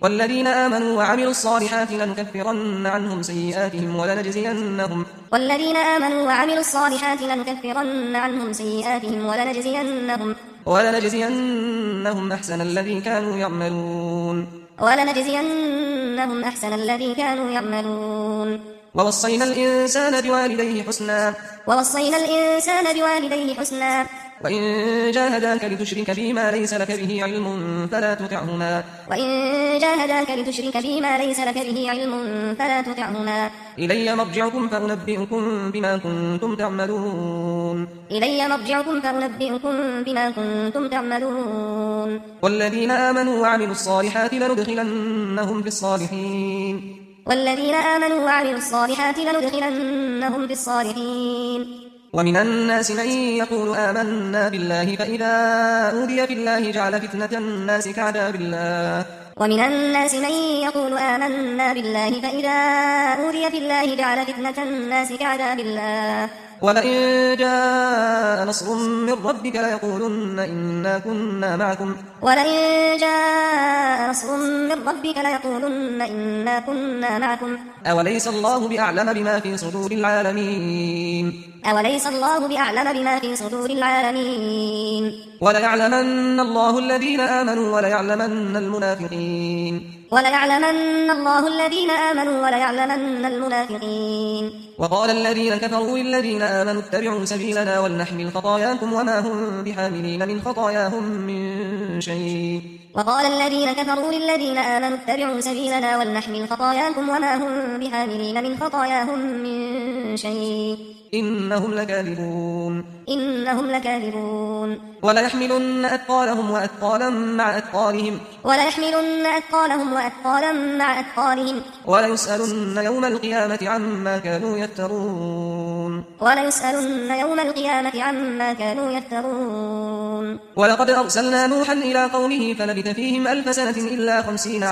والذين آمنوا وعملوا الصالحات لنكفرن عنهم سيئاتهم ولنجزينهم أحسن الذي كانوا يعملون ووصينا الإنسان بوالديه حسنا وإن جاهداك لتشرك بي ما ليس لك به علم فلا تطعهما إلي مرجعكم فأنبئكم بما كنتم تعملون والذين آمنوا وعملوا الصالحات لندخلنهم في الصالحين ومن الناس من يقول آمنا بالله فإذا أوذي في الله جعل فتنة الناس كعذاب الله ولئن جاء نصر من ربك ليقولن إنا كنا معكم أوليس الله بأعلم بما في صدور العالمين وليعلمن الله الذين آمنوا وليعلمن المنافقين وقال الذين كفروا للذين آمنوا اتبعوا سبيلنا ولنحمل خطاياكم وما هم بحاملين من خطاياهم من شيء إنهم لكاذبون وليحملن أثقالهم وأثقالا مع أثقالهم وليسألن يوم القيامة عما كانوا يفترون ولقد أرسلنا نوحا إلى قومه فلبث فيهم ألف سنة إلا 50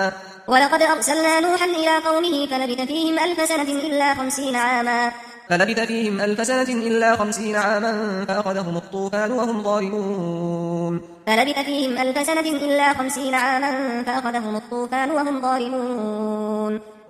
عاما فأخذهم الطوفان وهم ظالمون